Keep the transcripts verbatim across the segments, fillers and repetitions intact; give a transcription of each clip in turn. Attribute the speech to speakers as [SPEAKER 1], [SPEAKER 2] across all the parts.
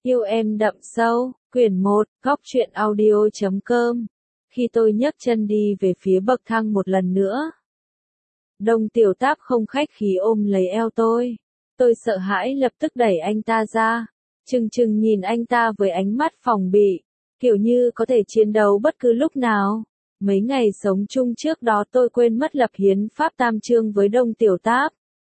[SPEAKER 1] Yêu em đậm sâu, quyển một, góc truyện audio chấm com. Khi tôi nhấc chân đi về phía bậc thang một lần nữa, Đông Tiểu Táp không khách khí ôm lấy eo tôi. Tôi sợ hãi lập tức đẩy anh ta ra, chừng chừng nhìn anh ta với ánh mắt phòng bị, kiểu như có thể chiến đấu bất cứ lúc nào. Mấy ngày sống chung trước đó tôi quên mất lập hiến pháp tam chương với Đông Tiểu Táp.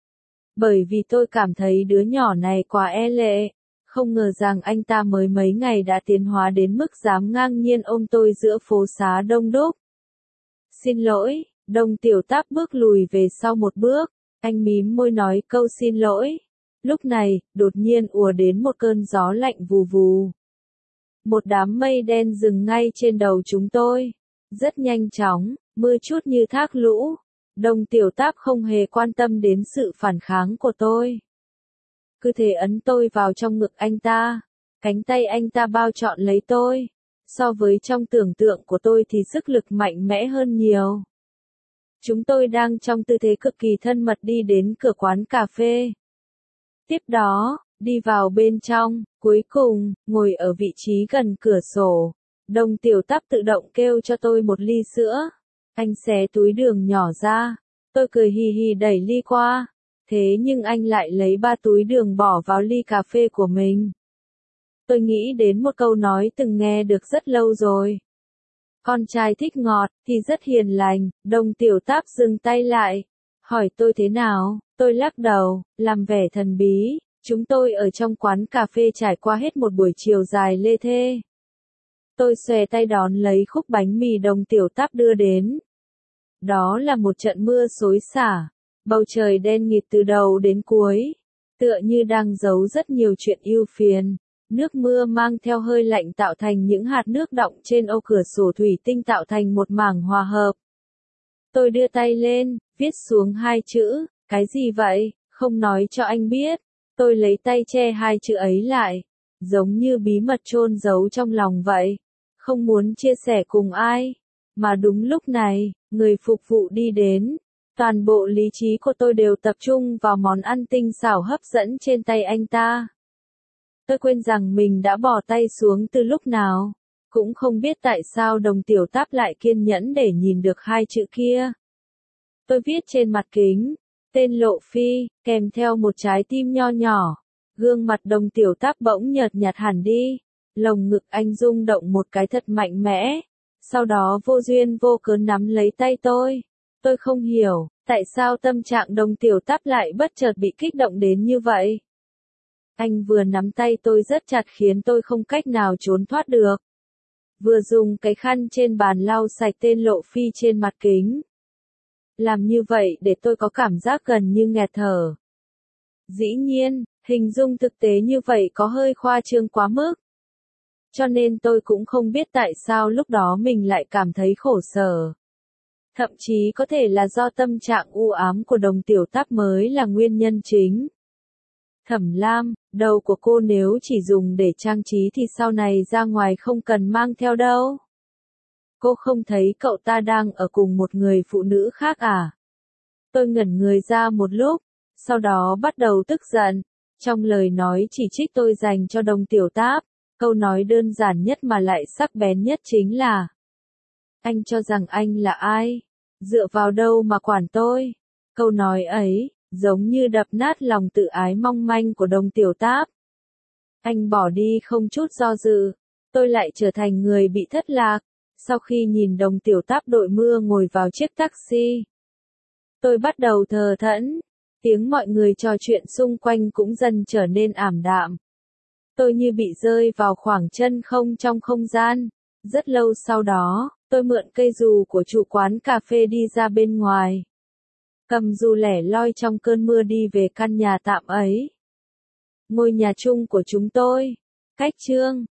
[SPEAKER 1] Bởi vì tôi cảm thấy đứa nhỏ này quá e lệ, không ngờ rằng anh ta mới mấy ngày đã tiến hóa đến mức dám ngang nhiên ôm tôi giữa phố xá đông đúc. Xin lỗi, Đông Tiểu Táp bước lùi về sau một bước, anh mím môi nói câu xin lỗi. Lúc này, đột nhiên ùa đến một cơn gió lạnh vù vù. Một đám mây đen dừng ngay trên đầu chúng tôi. Rất nhanh chóng, mưa chút như thác lũ. Đông Tiểu Táp không hề quan tâm đến sự phản kháng của tôi. Cứ thế ấn tôi vào trong ngực anh ta. Cánh tay anh ta bao trọn lấy tôi. So với trong tưởng tượng của tôi thì sức lực mạnh mẽ hơn nhiều. Chúng tôi đang trong tư thế cực kỳ thân mật đi đến cửa quán cà phê. Tiếp đó, đi vào bên trong, cuối cùng, ngồi ở vị trí gần cửa sổ. Đông Tiểu Táp tự động kêu cho tôi một ly sữa. Anh xé túi đường nhỏ ra. Tôi cười hì hì đẩy ly qua. Thế nhưng anh lại lấy ba túi đường bỏ vào ly cà phê của mình. Tôi nghĩ đến một câu nói từng nghe được rất lâu rồi. Con trai thích ngọt thì rất hiền lành. Đông Tiểu Táp dừng tay lại, hỏi tôi thế nào. Tôi lắc đầu, làm vẻ thần bí. Chúng tôi ở trong quán cà phê trải qua hết một buổi chiều dài lê thê. Tôi xòe tay đón lấy khúc bánh mì Đông Tiểu Táp đưa đến. Đó là một trận mưa xối xả. Bầu trời đen nghịt từ đầu đến cuối. Tựa như đang giấu rất nhiều chuyện ưu phiền. Nước mưa mang theo hơi lạnh tạo thành những hạt nước đọng trên ô cửa sổ thủy tinh tạo thành một mảng hòa hợp. Tôi đưa tay lên, viết xuống hai chữ. Cái gì vậy? Không nói cho anh biết. Tôi lấy tay che hai chữ ấy lại. Giống như bí mật chôn giấu trong lòng vậy. Không muốn chia sẻ cùng ai. Mà đúng lúc này, người phục vụ đi đến. Toàn bộ lý trí của tôi đều tập trung vào món ăn tinh xảo hấp dẫn trên tay anh ta. Tôi quên rằng mình đã bỏ tay xuống từ lúc nào. Cũng không biết tại sao Đông Tiểu Táp lại kiên nhẫn để nhìn được hai chữ kia. Tôi viết trên mặt kính, tên Lộ Phi, kèm theo một trái tim nho nhỏ. Gương mặt Đông Tiểu Táp bỗng nhợt nhạt hẳn đi. Lồng ngực anh rung động một cái thật mạnh mẽ. Sau đó vô duyên vô cớ nắm lấy tay tôi. Tôi không hiểu, tại sao tâm trạng Đông Tiểu Táp lại bất chợt bị kích động đến như vậy. Anh vừa nắm tay tôi rất chặt khiến tôi không cách nào trốn thoát được. Vừa dùng cái khăn trên bàn lau sạch tên Lộ Phi trên mặt kính. Làm như vậy để tôi có cảm giác gần như nghẹt thở. Dĩ nhiên, hình dung thực tế như vậy có hơi khoa trương quá mức. Cho nên tôi cũng không biết tại sao lúc đó mình lại cảm thấy khổ sở. Thậm chí có thể là do tâm trạng u ám của Đông Tiểu Táp mới là nguyên nhân chính. Thẩm Lam, đầu của cô nếu chỉ dùng để trang trí thì sau này ra ngoài không cần mang theo đâu. Cô không thấy cậu ta đang ở cùng một người phụ nữ khác à? Tôi ngẩn người ra một lúc, sau đó bắt đầu tức giận. Trong lời nói chỉ trích tôi dành cho Đông Tiểu Táp, câu nói đơn giản nhất mà lại sắc bén nhất chính là: anh cho rằng anh là ai? Dựa vào đâu mà quản tôi? Câu nói ấy, giống như đập nát lòng tự ái mong manh của Đông Tiểu Táp. Anh bỏ đi không chút do dự. Tôi lại trở thành người bị thất lạc. Sau khi nhìn Đông Tiểu Táp đội mưa ngồi vào chiếc taxi, tôi bắt đầu thờ thẫn. Tiếng mọi người trò chuyện xung quanh cũng dần trở nên ảm đạm. Tôi như bị rơi vào khoảng chân không trong không gian. Rất lâu sau đó, tôi mượn cây dù của chủ quán cà phê đi ra bên ngoài. Cầm dù lẻ loi trong cơn mưa đi về căn nhà tạm ấy. Ngôi nhà chung của chúng tôi. Cách chương